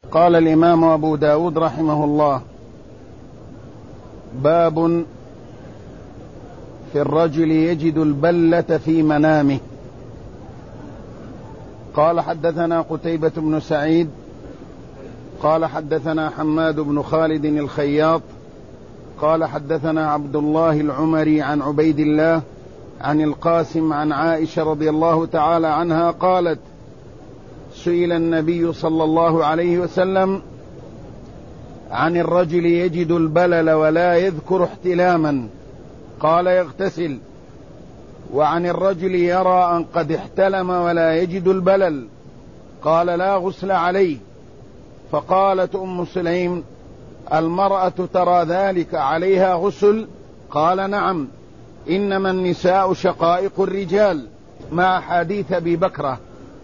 قال الإمام أبو داود رحمه الله: باب في الرجل يجد البلة في منامه. قال: حدثنا قتيبة بن سعيد قال حدثنا حماد بن خالد الخياط قال حدثنا عبد الله العمري عن عبيد الله عن القاسم عن عائشة رضي الله تعالى عنها قالت: سئل النبي صلى الله عليه وسلم عن الرجل يجد البلل ولا يذكر احتلاما، قال: يغتسل. وعن الرجل يرى أن قد احتلم ولا يجد البلل، قال: لا غسل عليه. فقالت أم سليم: المرأة ترى ذلك، عليها غسل؟ قال: نعم، إنما النساء شقائق الرجال. مع حديث أبي بكرة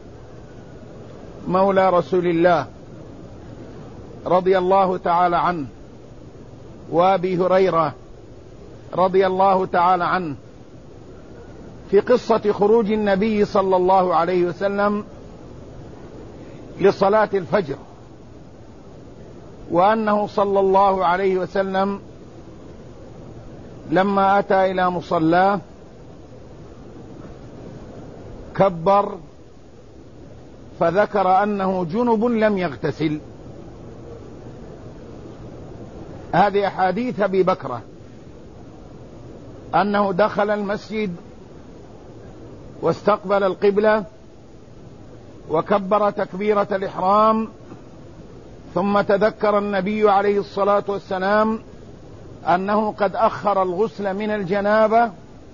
مولى رسول الله رضي الله تعالى عنه، وأبي هريرة رضي الله تعالى عنه، في قصة خروج النبي صلى الله عليه وسلم لصلاة الفجر، وأنه صلى الله عليه وسلم لما أتى إلى مصلاه كبر فذكر أنه جنب لم يغتسل. هذه أحاديث أبي بكرة، أنه دخل المسجد واستقبل القبلة وكبر تكبيرة الإحرام، ثم تذكر النبي عليه الصلاة والسلام أنه قد أخر الغسل من الجنابة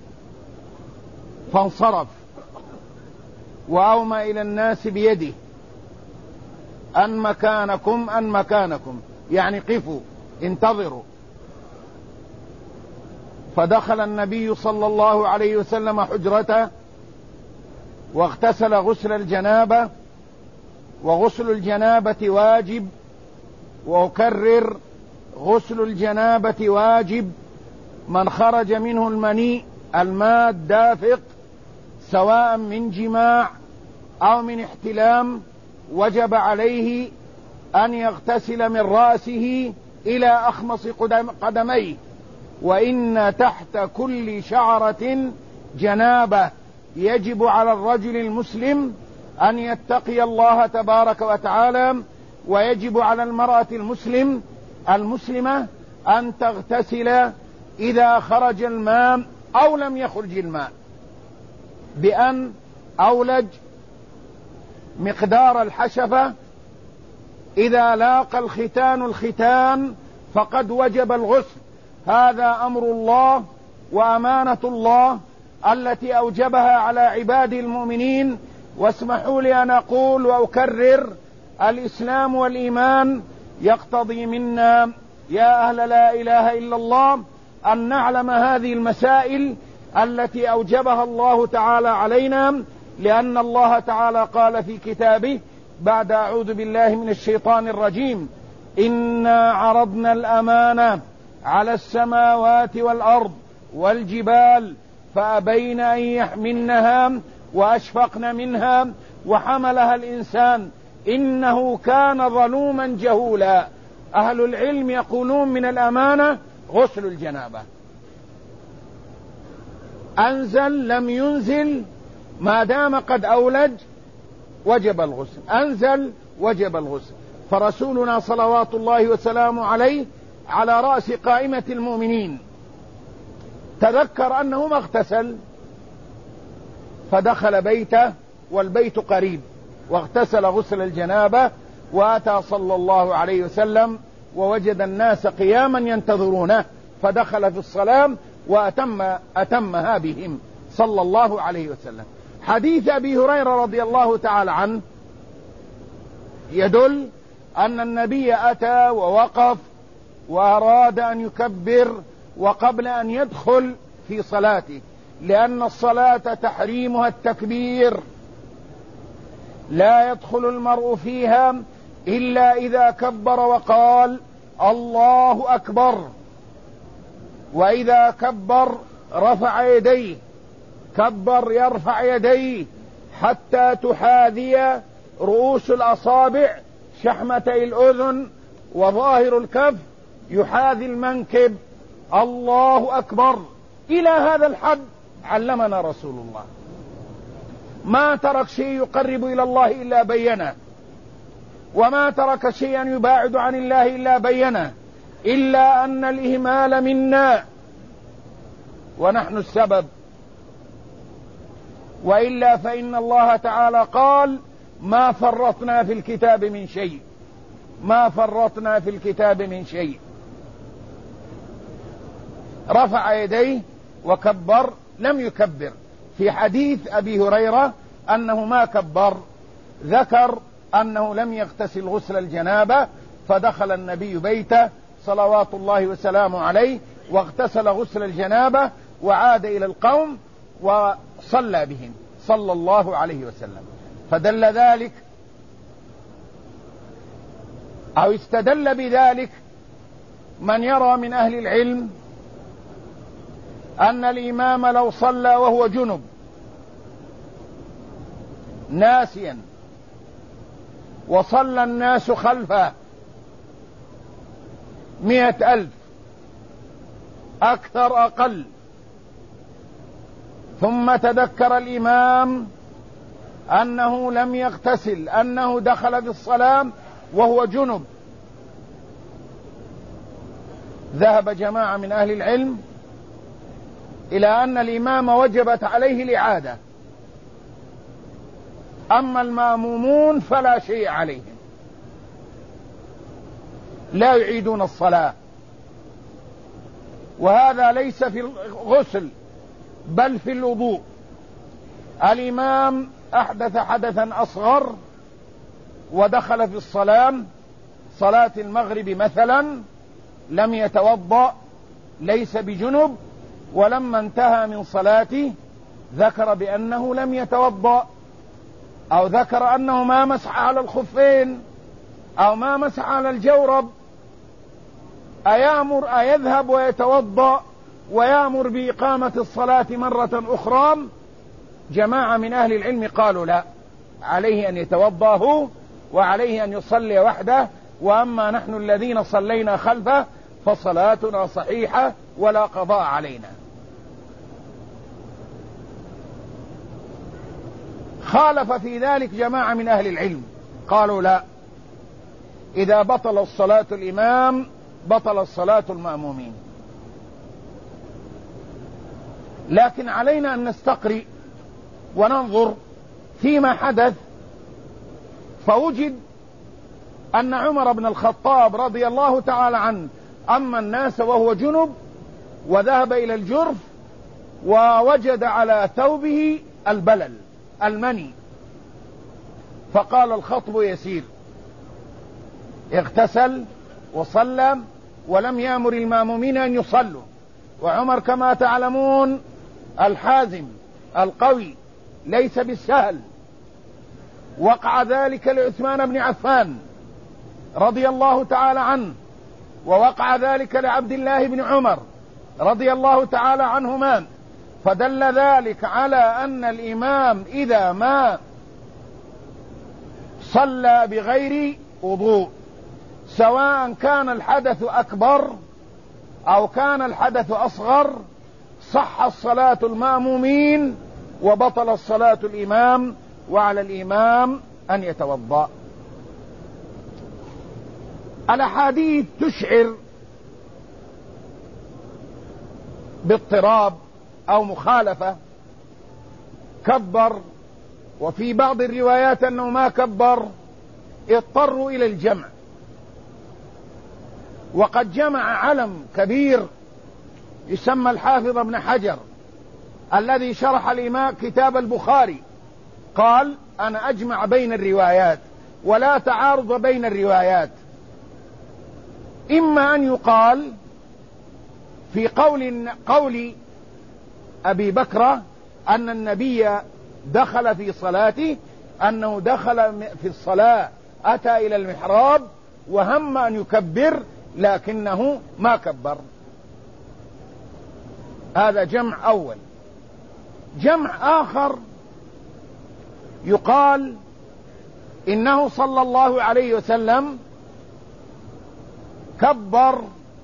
فانصرف، وأومى إلى الناس بيده: أن مكانكم أن مكانكم، يعني قفوا انتظروا. فدخل النبي صلى الله عليه وسلم حجرته واغتسل غسل الجنابة، وغسل الجنابة واجب، وأكرر: غسل الجنابة واجب. من خرج منه المني الماء الدافق سواء من جماع أو من احتلام وجب عليه أن يغتسل من رأسه إلى أخمص قدميه، وإن تحت كل شعرة جنابة. يجب على الرجل المسلم أن يتقي الله تبارك وتعالى، ويجب على المرأة المسلمة أن تغتسل إذا خرج الماء أو لم يخرج الماء، بأن أولج مقدار الحشفة. إذا لاقى الختان الختان فقد وجب الغسل. هذا أمر الله وأمانة الله التي أوجبها على عباده المؤمنين. واسمحوا لي أن أقول وأكرر: الإسلام والإيمان يقتضي منا يا أهل لا إله إلا الله أن نعلم هذه المسائل التي أوجبها الله تعالى علينا، لأن الله تعالى قال في كتابه بعد أعوذ بالله من الشيطان الرجيم: إنا عرضنا الأمانة على السماوات والأرض والجبال فأبين أن يحملنها وأشفقن منها وحملها الإنسان إنه كان ظلوما جهولا. أهل العلم يقولون من الأمانة غسل الجنابة. أنزل لم ينزل، ما دام قد أولج وجب الغسل، أنزل وجب الغسل. فرسولنا صلوات الله وسلامه عليه على رأس قائمة المؤمنين تذكر أنه ما اغتسل، فدخل بيته والبيت قريب، واغتسل غسل الجنابة، وأتى صلى الله عليه وسلم ووجد الناس قياما ينتظرونه، فدخل في الصلاة وأتمها بهم صلى الله عليه وسلم. حديث أبي هريرة رضي الله تعالى عنه يدل أن النبي أتى ووقف وأراد أن يكبر وقبل أن يدخل في صلاته، لأن الصلاة تحريمها التكبير، لا يدخل المرء فيها إلا إذا كبر وقال الله أكبر، وإذا كبر رفع يديه، كبر يرفع يديه حتى تحاذي رؤوس الأصابع شحمتي الأذن وظاهر الكف يحاذي المنكب، الله أكبر. إلى هذا الحد علمنا رسول الله، ما ترك شيء يقرب إلى الله إلا بينه، وما ترك شيئا يباعد عن الله إلا بينه، إلا أن الإهمال منا ونحن السبب، وإلا فإن الله تعالى قال ما فرطنا في الكتاب من شيء، ما فرطنا في الكتاب من شيء. رفع يديه وكبر، لم يكبر. في حديث أبي هريرة أنه ما كبر، ذكر أنه لم يغتسل غسل الجنابة، فدخل النبي بيته صلوات الله وسلامه عليه واغتسل غسل الجنابة وعاد إلى القوم وصلى بهم صلى الله عليه وسلم. فدل ذلك أو استدل بذلك من يرى من أهل العلم أن الإمام لو صلى وهو جنب ناسيا وصلى الناس خلفه 100,000 أكثر أقل، ثم تذكر الإمام أنه لم يغتسل، أنه دخل في الصلاة وهو جنب، ذهب جماعة من أهل العلم إلى أن الإمام وجبت عليه الإعادة، أما المأمومون فلا شيء عليهم، لا يعيدون الصلاة. وهذا ليس في الغسل بل في الوضوء. الإمام أحدث حدثا أصغر ودخل في الصلاة، صلاة المغرب مثلا، لم يتوضأ، ليس بجنب، ولما انتهى من صلاته ذكر بأنه لم يتوضأ، أو ذكر أنه ما مسح على الخفين أو ما مسح على الجورب، أيذهب ويتوضأ ويأمر بإقامة الصلاة مرة أخرى؟ جماعة من أهل العلم قالوا لا، عليه أن يتوضأ هو وعليه أن يصلي وحده، وأما نحن الذين صلينا خلفه فصلاتنا صحيحة ولا قضاء علينا. خالف في ذلك جماعة من أهل العلم، قالوا لا، إذا بطل الصلاة الإمام بطل الصلاة المأمومين. لكن علينا أن نستقرئ وننظر فيما حدث، فوجد أن عمر بن الخطاب رضي الله تعالى عنه أما الناس وهو جنب، وذهب إلى الجرف ووجد على ثوبه البلل المني، فقال الخطب يسير، اغتسل وصلى ولم يأمر المأمومين أن يصلوا. وعمر كما تعلمون الحازم القوي ليس بالسهل، وقع ذلك لعثمان بن عفان رضي الله تعالى عنه، ووقع ذلك لعبد الله بن عمر رضي الله تعالى عنهما، فدل ذلك على أن الإمام إذا ما صلى بغير وضوء، سواء كان الحدث أكبر أو كان الحدث أصغر، صح الصلاة المأمومين وبطل الصلاة الإمام، وعلى الإمام أن يتوضأ. الأحاديث تشعر باضطراب أو مخالفة، كبر، وفي بعض الروايات أنه ما كبر، اضطروا إلى الجمع. وقد جمع علم كبير يسمى الحافظ ابن حجر الذي شرح الإمام كتاب البخاري، قال أنا أجمع بين الروايات ولا تعارض بين الروايات. إما أن يقال في قول أبي بكر أن النبي دخل في صلاته، أنه دخل في الصلاة أتى إلى المحراب وهم أن يكبر لكنه ما كبر. هذا جمع أول. جمع آخر يقال إنه صلى الله عليه وسلم كبر،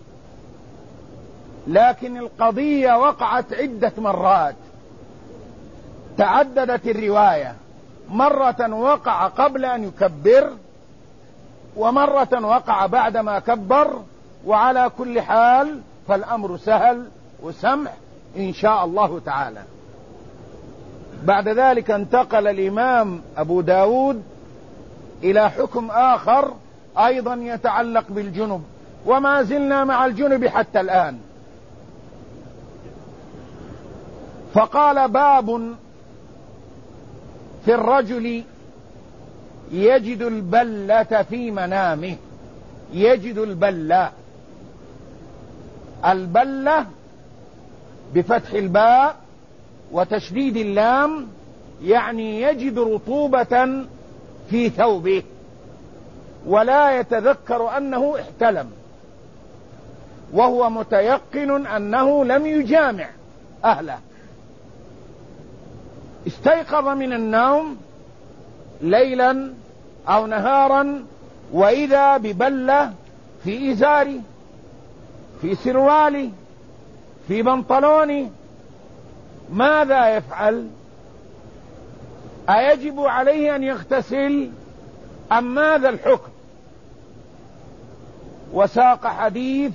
لكن القضية وقعت عدة مرات، تعددت الرواية، مرة وقع قبل أن يكبر، ومرة وقع بعدما كبر. وعلى كل حال فالأمر سهل وسمح إن شاء الله تعالى. بعد ذلك انتقل الإمام أبو داود إلى حكم آخر أيضا يتعلق بالجنب، وما زلنا مع الجنب حتى الآن. فقال: باب في الرجل يجد البلة في منامه. يجد البلة، البلة بفتح الباء وتشديد اللام، يعني يجد رطوبة في ثوبه ولا يتذكر أنه احتلم، وهو متيقن أنه لم يجامع أهله. استيقظ من النوم ليلا أو نهارا وإذا ببلة في إزاري، في سروالي، في بنطلوني. ماذا يفعل؟ أيجب عليه أن يغتسل أم ماذا الحكم؟ وساق حديث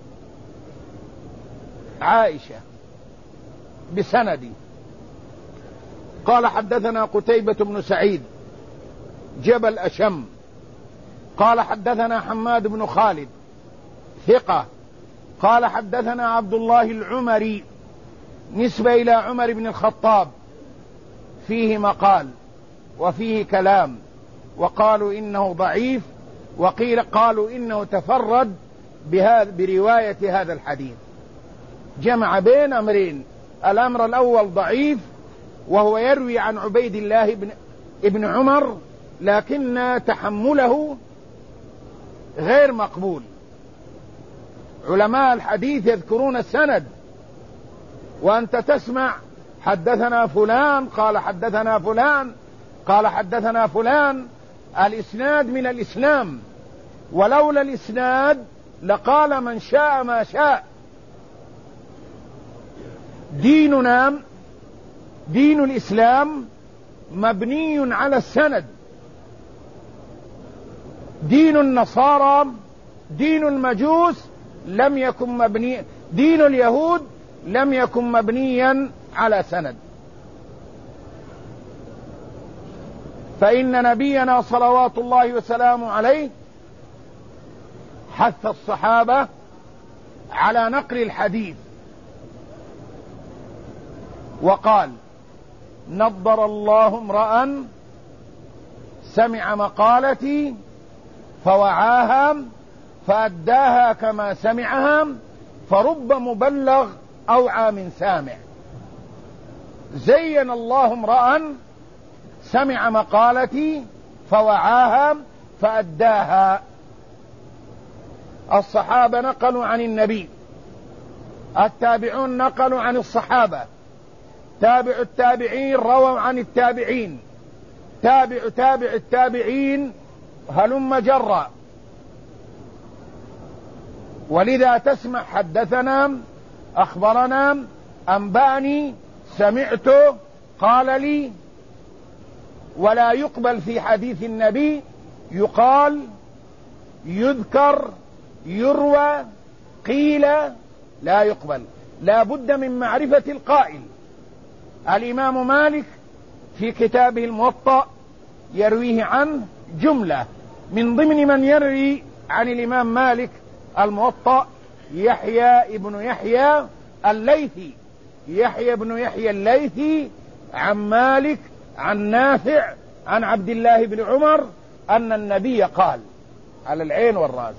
عائشة بسندي. قال: حدثنا قتيبة بن سعيد جبل أشم قال: حدثنا حماد بن خالد ثقة قال: حدثنا عبد الله العمري نسبة إلى عمر بن الخطاب، فيه مقال وفيه كلام، وقالوا إنه ضعيف، وقيل قالوا إنه تفرد برواية هذا الحديث. جمع بين أمرين: الأمر الأول ضعيف وهو يروي عن عبيد الله ابن عمر، لكن تحمله غير مقبول. علماء الحديث يذكرون السند، وأنت تسمع حدثنا فلان قال حدثنا فلان قال حدثنا فلان. الإسناد من الإسلام، ولولا الإسناد لقال من شاء ما شاء. ديننا دين الإسلام مبني على السند. دين النصارى، دين المجوس لم يكن مبني، دين اليهود لم يكن مبنيا على سند. فإن نبينا صلوات الله وسلامه عليه حث الصحابة على نقل الحديث، وقال: نضر الله امرأ سمع مقالتي فوعاها فأداها كما سمعها، فرب مبلغ أوعى من سامع. زين الله امرأ سمع مقالتي فوعاها فأداها. الصحابة نقلوا عن النبي، التابعون نقلوا عن الصحابة، تابع التابعين رووا عن التابعين، تابع التابعين، هلم جرا. ولذا تسمع حدثنا، أخبرنا، أنبأني، سمعت، قال لي. ولا يقبل في حديث النبي يقال، يذكر، يروى، قيل، لا يقبل. لا بد من معرفة القائل. الإمام مالك في كتابه الموطأ يرويه عنه جملة، من ضمن من يروي عن الإمام مالك الموطأ يحيى ابن يحيى الليثي، يحيى ابن يحيى الليثي عن مالك عن نافع عن عبد الله بن عمر أن النبي قال، على العين والرأس.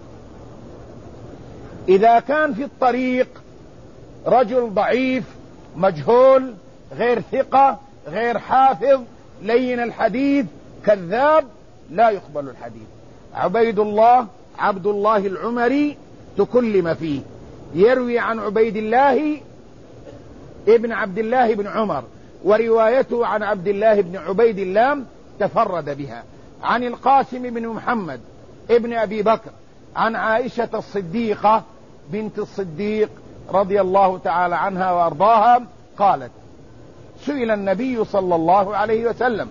إذا كان في الطريق رجل ضعيف مجهول غير ثقة غير حافظ لين الحديث كذاب، لا يقبل الحديث. عبد الله العمري تكلم فيه، يروي عن عبيد الله ابن عبد الله بن عمر، وروايته عن عبد الله بن عبيد الله تفرد بها. عن القاسم بن محمد ابن أبي بكر عن عائشة الصديقة بنت الصديق رضي الله تعالى عنها وأرضاها قالت: سئل النبي صلى الله عليه وسلم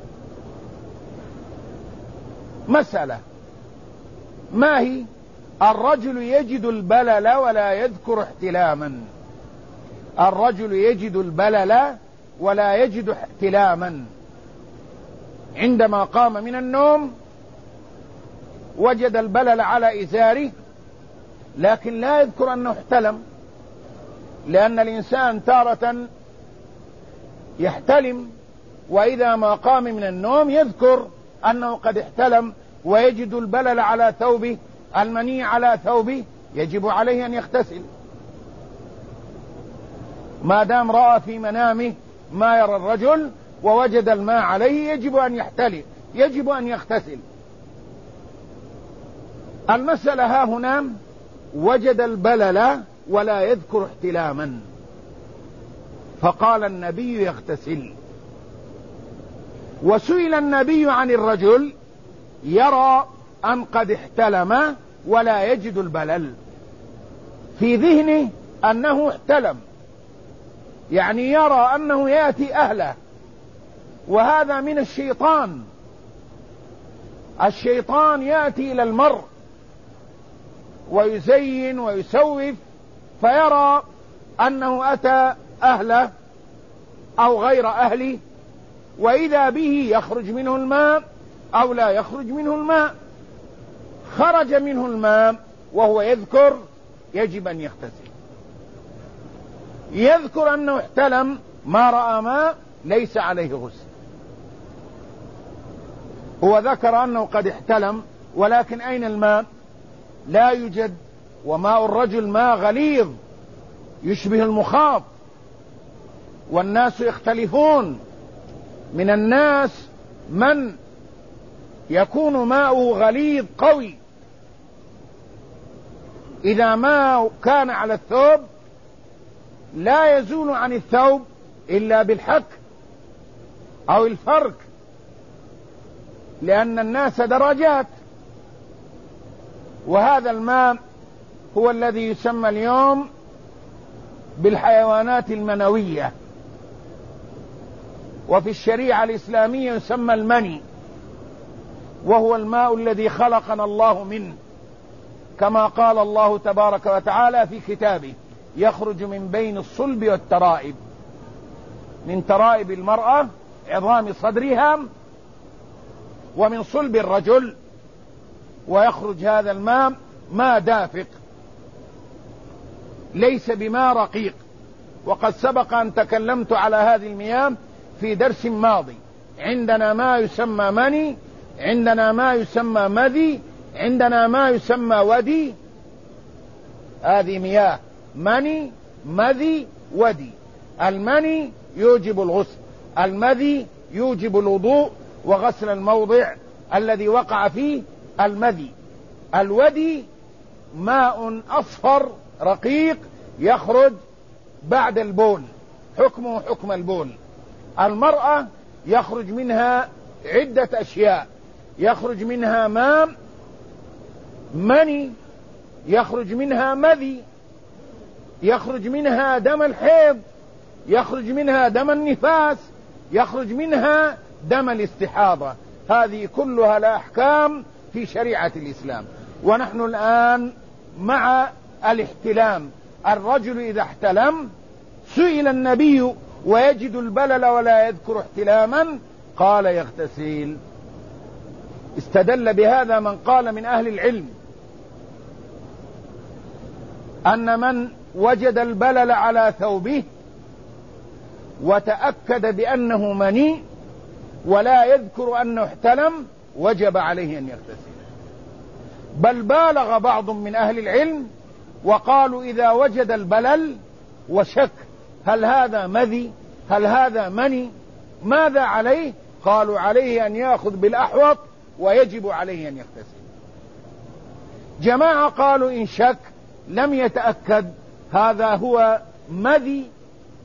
مسألة، ما هي؟ الرجل يجد البلل ولا يذكر احتلاما. الرجل يجد البلل ولا يجد احتلاما. عندما قام من النوم وجد البلل على إزاره لكن لا يذكر أنه احتلم، لأن الإنسان تارة يحتلم وإذا ما قام من النوم يذكر أنه قد احتلم ويجد البلل على ثوبه، المني على ثوبه، يجب عليه أن يغتسل. ما دام رأى في منامه ما يرى الرجل ووجد الماء عليه يجب أن يحتلم، يجب أن يغتسل. المسألة ها هنا وجد البلل ولا يذكر احتلاما، فقال النبي يغتسل. وسئل النبي عن الرجل يرى أن قد احتلم ولا يجد البلل، في ذهنه أنه احتلم، يعني يرى أنه يأتي أهله، وهذا من الشيطان. الشيطان يأتي إلى المرء ويزين ويسوف فيرى أنه أتى أهله أو غير أهله، وإذا به يخرج منه الماء أو لا يخرج منه الماء. خرج منه الماء وهو يذكر يجب أن يغتسل. يذكر أنه احتلم ما رأى ماء ليس عليه غسل. هو ذكر أنه قد احتلم ولكن أين الماء؟ لا يوجد، وماء الرجل ماء غليظ يشبه المخاط، والناس يختلفون. من الناس من يكون ماؤه غليظ قوي، إذا ما كان على الثوب لا يزول عن الثوب إلا بالحك أو الفرك، لأن الناس درجات. وهذا الماء هو الذي يسمى اليوم بالحيوانات المنوية، وفي الشريعة الإسلامية يسمى المني، وهو الماء الذي خلقنا الله منه، كما قال الله تبارك وتعالى في كتابه: يخرج من بين الصلب والترائب. من ترائب المرأة عظام صدرها ومن صلب الرجل، ويخرج هذا الماء ماء دافق ليس بماء رقيق. وقد سبق أن تكلمت على هذه المياه في درس ماضي. عندنا ما يسمى مني، عندنا ما يسمى مذي، عندنا ما يسمى ودي. هذه مياه مني مذي ودي. المني يوجب الغسل، المذي يوجب الوضوء وغسل الموضع الذي وقع فيه المذي. الودي ماء أصفر رقيق يخرج بعد البول، حكمه حكم البول. المرأة يخرج منها عدة أشياء، يخرج منها ماء مني، يخرج منها مذي، يخرج منها دم الحيض، يخرج منها دم النفاس، يخرج منها دم الاستحاضة. هذه كلها الأحكام في شريعة الإسلام. ونحن الآن مع الاحتلام. الرجل إذا احتلم سئل النبي ويجد البلل ولا يذكر احتلاما قال يغتسل. استدل بهذا من قال من أهل العلم أن من وجد البلل على ثوبه وتأكد بأنه مني ولا يذكر أنه احتلم وجب عليه أن يغتسل. بل بالغ بعض من أهل العلم وقالوا إذا وجد البلل وشك هل هذا مذي هل هذا مني ماذا عليه؟ قالوا عليه أن يأخذ بالأحوط ويجب عليه أن يغتسل. جماعة قالوا إن شك لم يتأكد هذا هو مذي،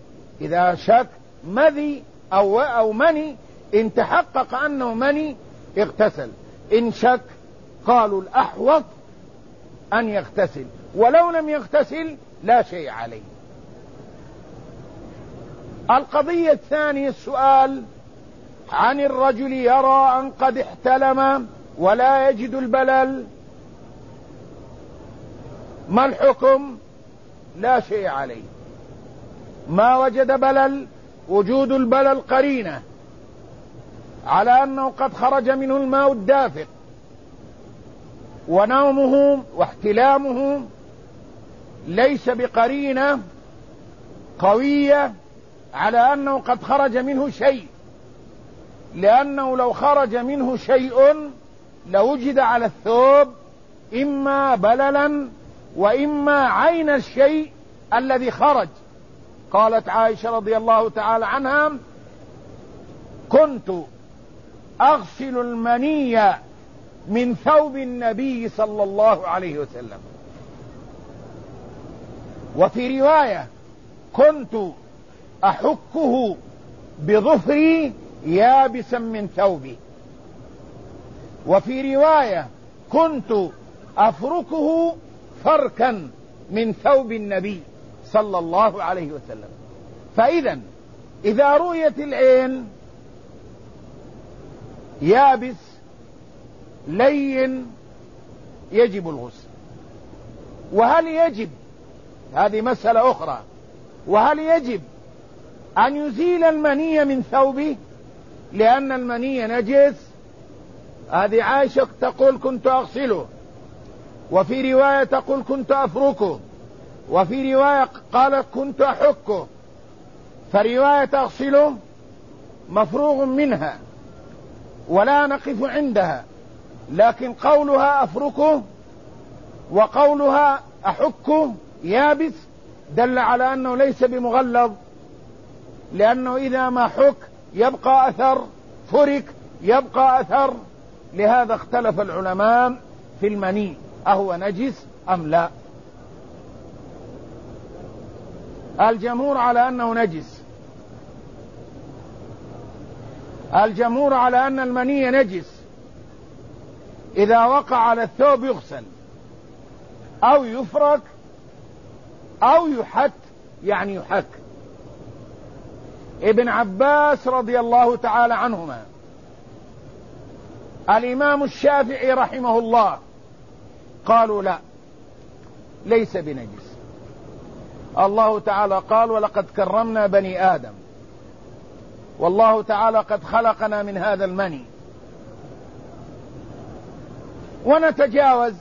إذا شك مذي أو مني إن تحقق أنه مني اغتسل. إن شك قالوا الأحوط أن يغتسل، ولو لم يغتسل لا شيء عليه. القضية الثانية السؤال عن الرجل يرى أن قد احتلم ولا يجد البلل، ما الحكم؟ لا شيء عليه. ما وجد بلل، وجود البلل قرينة على أنه قد خرج منه الماء الدافق، ونومه واحتلامه ليس بقرينة قوية على أنه قد خرج منه شيء، لأنه لو خرج منه شيء لوجد على الثوب إما بللا وإما عين الشيء الذي خرج. قالت عائشة رضي الله تعالى عنها: كنت أغسل المني من ثوب النبي صلى الله عليه وسلم. وفي رواية: كنت أحكه بظفري يابسا من ثوبي. وفي رواية: كنت أفركه فركا من ثوب النبي صلى الله عليه وسلم. فإذا إذا رؤيت العين يابس لين يجب الغسل. وهل يجب، هذه مسألة أخرى، وهل يجب أن يزيل المني من ثوبه لأن المني نجس؟ هذه عائشة تقول كنت أغسله، وفي رواية تقول كنت أفركه، وفي رواية قالت كنت أحكه. فرواية أغسله مفروغ منها ولا نقف عندها، لكن قولها أفركه وقولها أحكه يابس دل على أنه ليس بمغلظ، لأنه إذا ما حك يبقى أثر، فرك يبقى أثر. لهذا اختلف العلماء في المني أهو نجس أم لا. الجمهور على أنه نجس، الجمهور على أن المني نجس، إذا وقع على الثوب يغسل أو يفرك أو يحت، يعني يحك. ابن عباس رضي الله تعالى عنهما، الإمام الشافعي رحمه الله، قالوا لا، ليس بنجس. الله تعالى قال: ولقد كرمنا بني آدم، والله تعالى قد خلقنا من هذا المني. ونتجاوز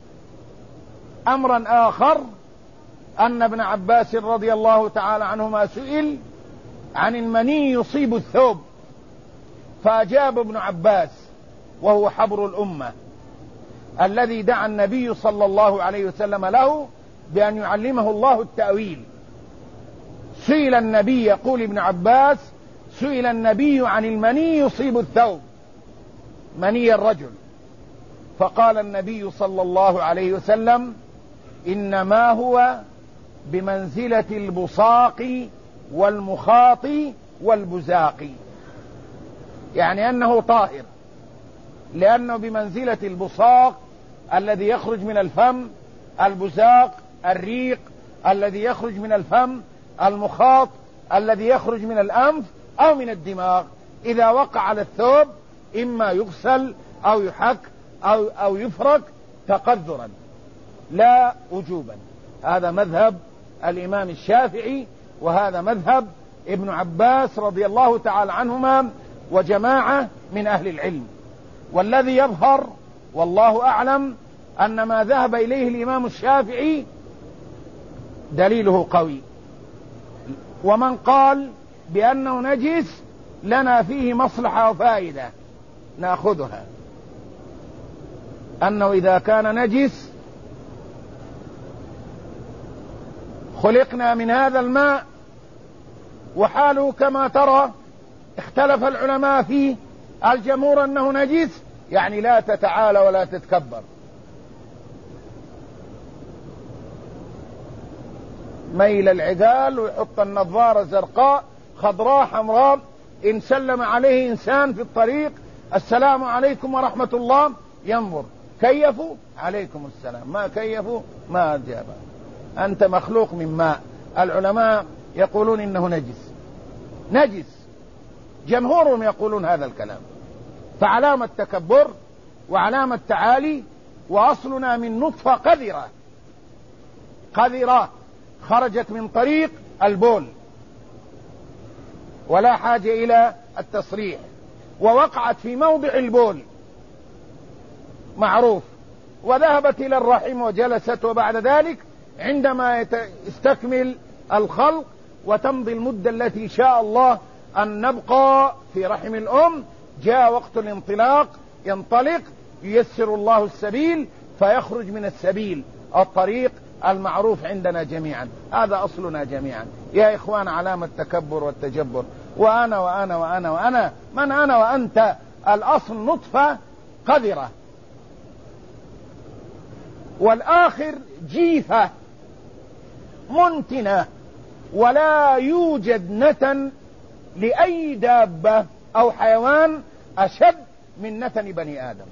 أمرا آخر، أن ابن عباس رضي الله تعالى عنهما سئل عن المني يصيب الثوب، فأجاب ابن عباس وهو حبر الأمة الذي دعا النبي صلى الله عليه وسلم له بأن يعلمه الله التأويل. سئل النبي، يقول ابن عباس: سئل النبي عن المني يصيب الثوب، مني الرجل، فقال النبي صلى الله عليه وسلم: إنما هو بمنزلة البصاق والمخاط والبزاق، يعني أنه طاهر، لأنه بمنزلة البصاق الذي يخرج من الفم، البزاق الريق الذي يخرج من الفم، المخاط الذي يخرج من الأنف أو من الدماغ. إذا وقع على الثوب إما يغسل أو يحك أو يفرك تقذرا لا وجوبا. هذا مذهب الإمام الشافعي، وهذا مذهب ابن عباس رضي الله تعالى عنهما وجماعة من أهل العلم. والذي يظهر والله أعلم أن ما ذهب إليه الإمام الشافعي دليله قوي. ومن قال بأنه نجس لنا فيه مصلحة وفائدة نأخذها، أنه إذا كان نجس خلقنا من هذا الماء، وحاله كما ترى اختلف العلماء فيه، الجمهور أنه نجس، يعني لا تتعالى ولا تتكبر. ميل العدال ويحط النظارة زرقاء خضراء حمراء، إن سلم عليه إنسان في الطريق السلام عليكم ورحمة الله، ينظر كيفوا عليكم السلام، ما كيفوا ما أجاب. أنت مخلوق من ماء. العلماء يقولون إنه نجس، جمهورهم يقولون هذا الكلام. فعلامة تكبر وعلامة تعالي، وأصلنا من نطفة قذرة خرجت من طريق البول ولا حاجة إلى التصريح، ووقعت في موضع البول معروف، وذهبت إلى الرحم وجلست، وبعد ذلك عندما يستكمل الخلق وتمضي المدة التي شاء الله أن نبقى في رحم الأم، جاء وقت الانطلاق، ينطلق، ييسر الله السبيل فيخرج من السبيل الطريق المعروف عندنا جميعا. هذا أصلنا جميعا يا إخوان، علامة التكبر والتجبر. وأنا وأنا وأنا وأنا، من أنا وأنت؟ الأصل نطفة قذرة، والآخر جيفة منتنة، ولا يوجد نتن لأي دابة أو حيوان أشد من نتن بني آدم.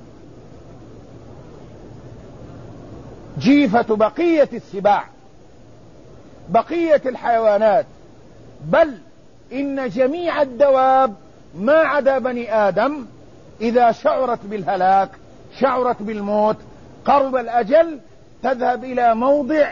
جيفة بقية السباع، بقية الحيوانات، بل إن جميع الدواب ما عدا بني آدم إذا شعرت بالهلاك، شعرت بالموت، قرب الأجل، تذهب إلى موضع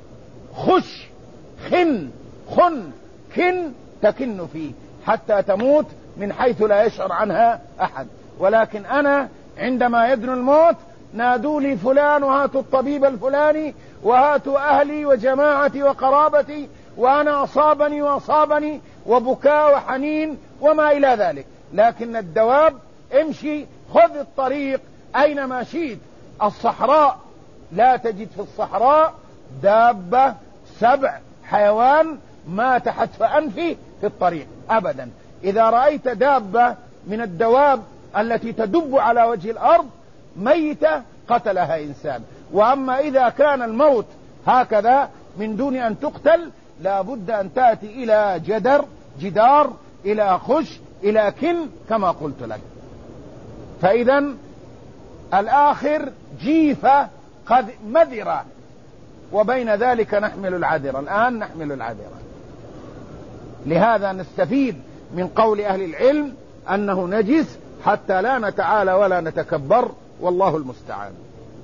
كن تكن فيه حتى تموت من حيث لا يشعر عنها أحد. ولكن أنا عندما يدنو الموت نادوا لي فلان، وهاتوا الطبيب الفلاني، وهاتوا أهلي وجماعتي وقرابتي، وأنا أصابني وبكاء وحنين وما إلى ذلك. لكن الدواب امشي، خذ الطريق أينما شئت. الصحراء لا تجد في الصحراء دابة، سبع، حيوان مات حتف أنفه في الطريق أبدا. إذا رأيت دابة من الدواب التي تدب على وجه الأرض ميتة قتلها إنسان. وأما إذا كان الموت هكذا من دون أن تقتل، لا بد أن تأتي إلى جدار، إلى خش، إلى كن كما قلت لك. فإذا الآخر جيفة قد مذرة، وبين ذلك نحمل العذر. الآن نحمل العذر. لهذا نستفيد من قول أهل العلم أنه نجس حتى لا نتعالى ولا نتكبر، والله المستعان.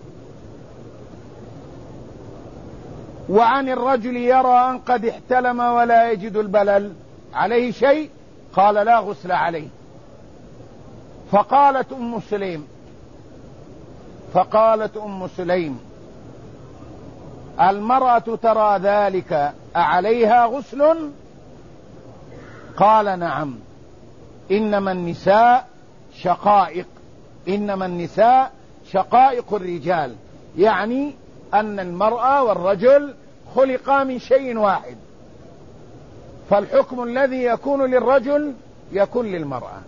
وعن الرجل يرى أن قد احتلم ولا يجد البلل، عليه شيء؟ قال لا غسل عليه. فقالت أم سليم المرأة ترى ذلك أعليها غسل؟ قال نعم، إنما النساء شقائق الرجال، يعني أن المرأة والرجل خلقا من شيء واحد، فالحكم الذي يكون للرجل يكون للمرأة.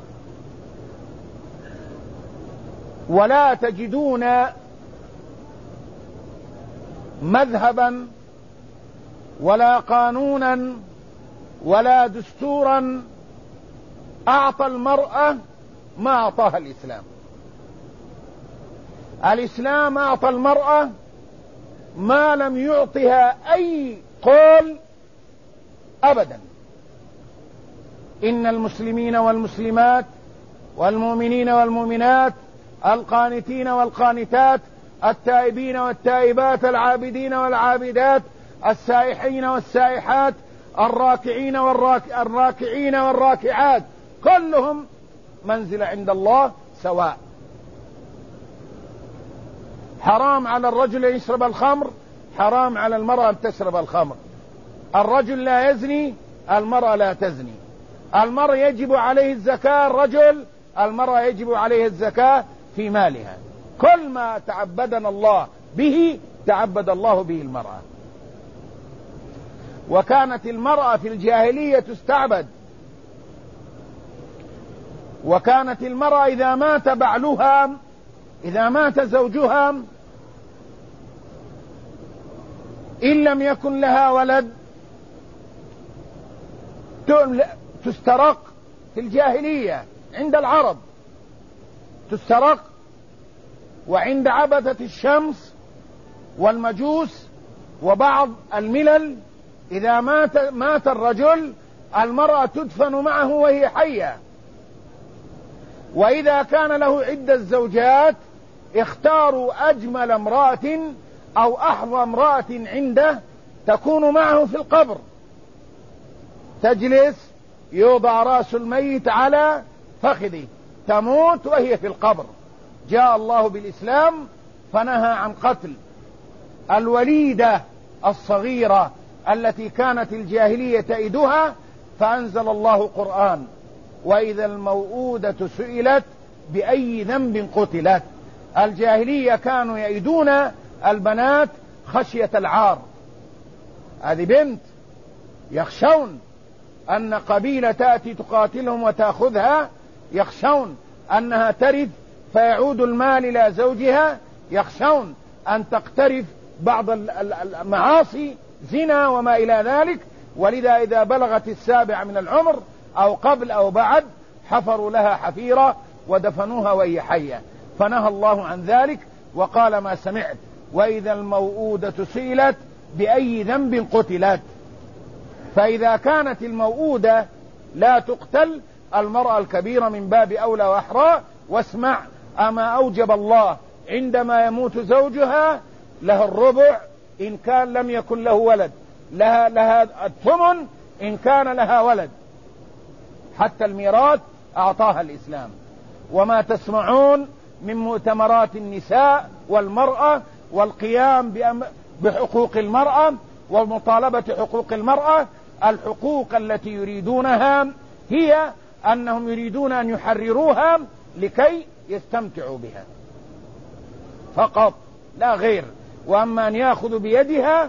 ولا تجدون مذهبا ولا قانونا ولا دستورا أعطى المرأة ما أعطاها الإسلام. الإسلام أعطى المرأة ما لم يعطها أي قول أبدا. إن المسلمين والمسلمات والمؤمنين والمؤمنات، القانتين والقانتات، التائبين والتائبات، العابدين والعابدات، السائحين والسائحات، الراكعين والراكعات، كلهم منزل عند الله سواء. حرام على الرجل أن يشرب الخمر، حرام على المرأة أن تشرب الخمر. الرجل لا يزني، المرأة لا تزني. المرء يجب عليه الزكاة، الرجل، المرأة يجب عليه الزكاة في مالها. كل ما تعبدنا الله به تعبد الله به المرأة. وكانت المرأة في الجاهلية تستعبد، وكانت المرأة إذا مات بعلها، إذا مات زوجها، إن لم يكن لها ولد تسترق في الجاهلية عند العرب، تسترق. وعند عبدة الشمس والمجوس وبعض الملل إذا مات الرجل المرأة تدفن معه وهي حية. وإذا كان له عدة زوجات اختاروا أجمل امرأة أو أحظى امرأة عنده تكون معه في القبر، تجلس يوضع رأس الميت على فخذه، تموت وهي في القبر. جاء الله بالإسلام فنهى عن قتل الوليدة الصغيرة التي كانت الجاهلية تئدها، فأنزل الله قرآن: وإذا الموءودة سئلت بأي ذنب قتلت. الجاهلية كانوا يئدون البنات خشية العار، هذه بنت يخشون أن قبيلة تأتي تقاتلهم وتأخذها، يخشون أنها ترث فيعود المال إلى زوجها، يخشون أن تقترف بعض المعاصي زنا وما إلى ذلك. ولذا إذا بلغت 7 من العمر أو قبل أو بعد حفروا لها حفيرة ودفنوها وهي حية. فنهى الله عن ذلك وقال: ما سمعت وإذا الموءودة سئلت بأي ذنب قتلت. فإذا كانت الموءودة لا تقتل، المرأة الكبيرة من باب أولى وأحرى. واسمع: أما أوجب الله عندما يموت زوجها له الربع إن كان لم يكن له ولد، لها الثمن إن كان لها ولد، حتى الميراث أعطاها الإسلام. وما تسمعون من مؤتمرات النساء والمرأة والقيام بحقوق المرأة ومطالبة حقوق المرأة، الحقوق التي يريدونها هي أنهم يريدون أن يحرروها لكي يستمتعوا بها فقط لا غير. وأما أن يأخذوا بيدها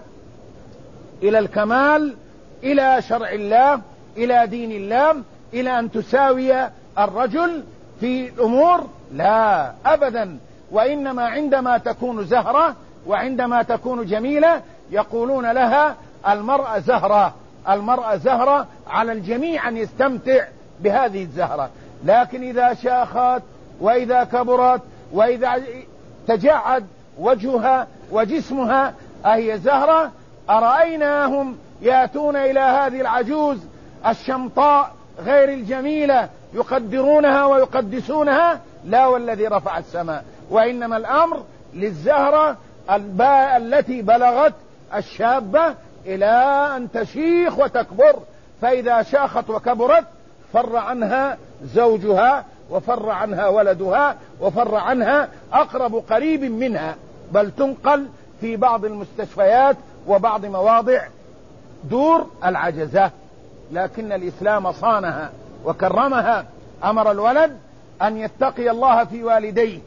إلى الكمال، إلى شرع الله، إلى دين الله، إلى أن تساوي الرجل في الأمور، لا أبدا. وإنما عندما تكون زهرة وعندما تكون جميلة يقولون لها المرأة زهرة. المرأة زهرة، على الجميع أن يستمتع بهذه الزهرة. لكن إذا شاخت وإذا كبرت وإذا تجعد وجهها وجسمها أهي زهرة؟ أرأيناهم يأتون إلى هذه العجوز الشمطاء غير الجميلة يقدرونها ويقدسونها؟ لا والذي رفع السماء. وإنما الأمر للزهرة التي بلغت الشابة إلى أن تشيخ وتكبر. فإذا شاخت وكبرت فر عنها زوجها وفر عنها ولدها وفر عنها أقرب قريب منها، بل تنقل في بعض المستشفيات وبعض مواضع دور العجزة. لكن الإسلام صانها وكرمها. أمر الولد أن يتقي الله في والديه: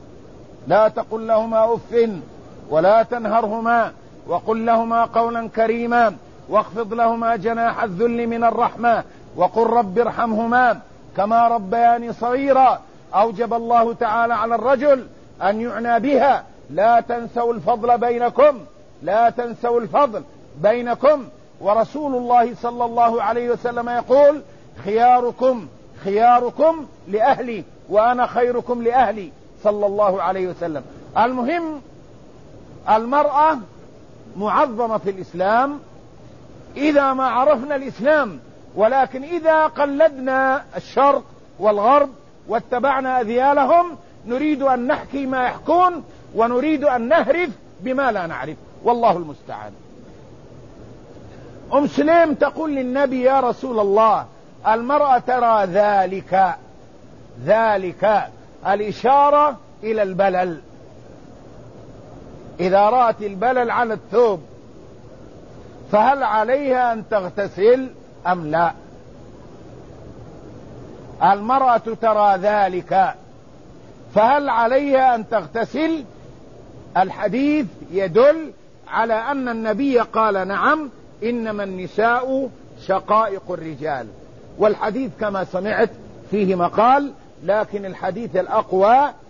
لا تقل لهما أف ولا تنهرهما وقل لهما قولا كريما واخفض لهما جناح الذل من الرحمة وقل رب ارحمهما كما ربياني صغيرا. أوجب الله تعالى على الرجل أن يعنى بها: لا تنسوا الفضل بينكم، لا تنسوا الفضل بينكم. ورسول الله صلى الله عليه وسلم يقول: خياركم خياركم لأهلي وأنا خيركم لأهلي، صلى الله عليه وسلم. المهم المرأة معظمة في الإسلام إذا ما عرفنا الإسلام. ولكن إذا قلدنا الشرق والغرب واتبعنا أذيالهم نريد أن نحكي ما يحكون ونريد أن نهرف بما لا نعرف، والله المستعان. أم سليم تقول للنبي: يا رسول الله، المرأة ترى ذلك الإشارة إلى البلل، إذا رأت البلل على الثوب فهل عليها أن تغتسل أم لا؟ المرأة ترى ذلك فهل عليها أن تغتسل؟ الحديث يدل على أن النبي قال: نعم، إنما النساء شقائق الرجال. والحديث كما سمعت فيه مقال، لكن الحديث الأقوى